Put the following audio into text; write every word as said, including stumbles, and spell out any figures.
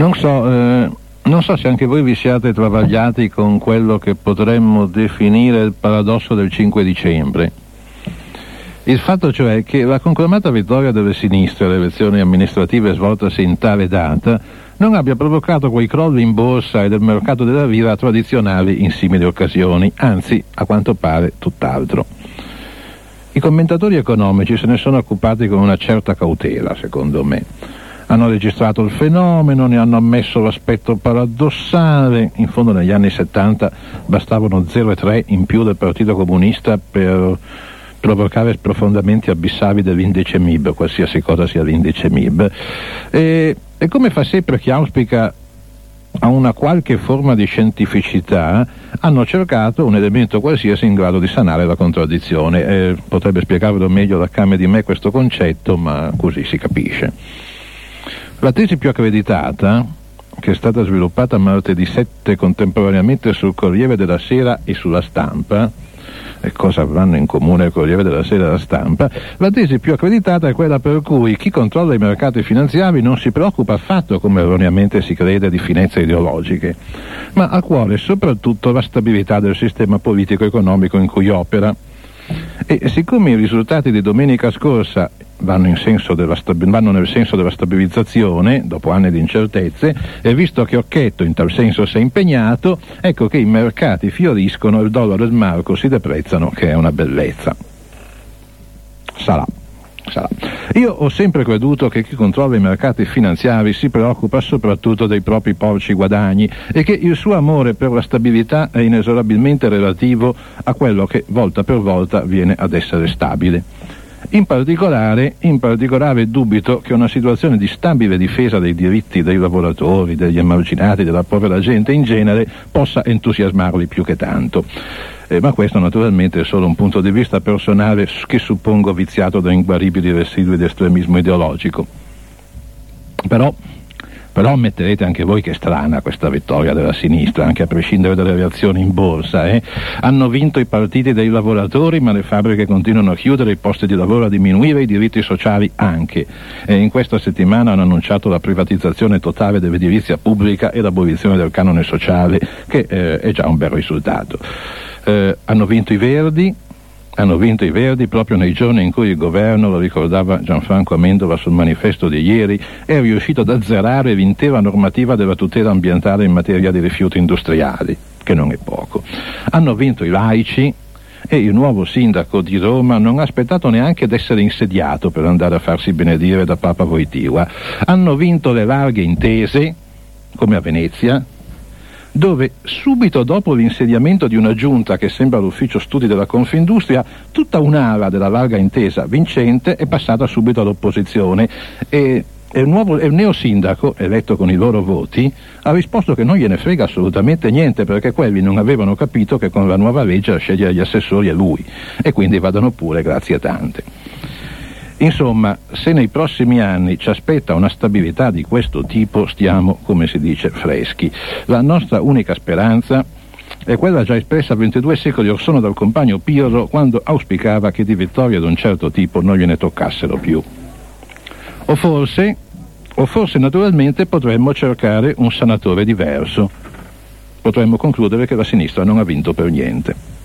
Non so, eh, non so se anche voi vi siate travagliati con quello che potremmo definire il paradosso del cinque dicembre. Il fatto cioè che la conclamata vittoria delle sinistre alle elezioni amministrative svoltasi in tale data non abbia provocato quei crolli in borsa e del mercato della lira tradizionali in simili occasioni, anzi, a quanto pare, tutt'altro. I commentatori economici se ne sono occupati con una certa cautela, secondo me. Hanno registrato il fenomeno, ne hanno ammesso l'aspetto paradossale. In fondo negli anni settanta bastavano zero virgola tre in più del Partito Comunista per provocare sprofondamenti abissali dell'indice M I B, qualsiasi cosa sia l'indice M I B. E, e come fa sempre chi auspica a una qualche forma di scientificità, hanno cercato un elemento qualsiasi in grado di sanare la contraddizione. Eh, potrebbe spiegarvelo meglio da Came di me questo concetto, ma così si capisce. La tesi più accreditata, che è stata sviluppata martedì sette contemporaneamente sul Corriere della Sera e sulla Stampa, e cosa avranno in comune il Corriere della Sera e la Stampa, la tesi più accreditata è quella per cui chi controlla i mercati finanziari non si preoccupa affatto, come erroneamente si crede, di finezze ideologiche, ma ha a cuore soprattutto la stabilità del sistema politico-economico in cui opera. E siccome i risultati di domenica scorsa vanno, in senso della stabi- vanno nel senso della stabilizzazione dopo anni di incertezze, e visto che Occhetto in tal senso si è impegnato, ecco che i mercati fioriscono, il dollaro e il marco si deprezzano, che è una bellezza. Sarà. Sarà. Io ho sempre creduto che chi controlla i mercati finanziari si preoccupa soprattutto dei propri porci guadagni e che il suo amore per la stabilità è inesorabilmente relativo a quello che volta per volta viene ad essere stabile. In particolare, in particolare dubito che una situazione di stabile difesa dei diritti dei lavoratori, degli emarginati, della povera gente in genere possa entusiasmarli più che tanto. Eh, ma questo naturalmente è solo un punto di vista personale che suppongo viziato da inguaribili residui di estremismo ideologico. Però, però ammetterete anche voi che è strana questa vittoria della sinistra, anche a prescindere dalle reazioni in borsa. Eh? Hanno vinto i partiti dei lavoratori, ma le fabbriche continuano a chiudere, i posti di lavoro a diminuire, i diritti sociali anche. E in questa settimana hanno annunciato la privatizzazione totale dell'edilizia pubblica e l'abolizione del canone sociale, che eh, è già un bel risultato. Eh, hanno vinto i Verdi, hanno vinto i Verdi proprio nei giorni in cui il governo, lo ricordava Gianfranco Amendola sul manifesto di ieri, è riuscito ad azzerare l'intera normativa della tutela ambientale in materia di rifiuti industriali, che non è poco. Hanno vinto i laici e il nuovo sindaco di Roma non ha aspettato neanche ad essere insediato per andare a farsi benedire da Papa Wojtyła. Hanno vinto le larghe intese, come a Venezia, dove subito dopo l'insediamento di una giunta che sembra l'ufficio studi della Confindustria, tutta un'ala della larga intesa vincente è passata subito all'opposizione e, e il nuovo e il neosindaco, eletto con i loro voti, ha risposto che non gliene frega assolutamente niente, perché quelli non avevano capito che con la nuova legge a scegliere gli assessori è lui, e quindi vadano pure, grazie tante. Insomma, se nei prossimi anni ci aspetta una stabilità di questo tipo, stiamo, come si dice, freschi. La nostra unica speranza è quella già espressa ventidue secoli or sono dal compagno Pirro, quando auspicava che di vittorie di un certo tipo non gliene toccassero più. O forse, o forse naturalmente potremmo cercare un sanatore diverso. Potremmo concludere che la sinistra non ha vinto per niente.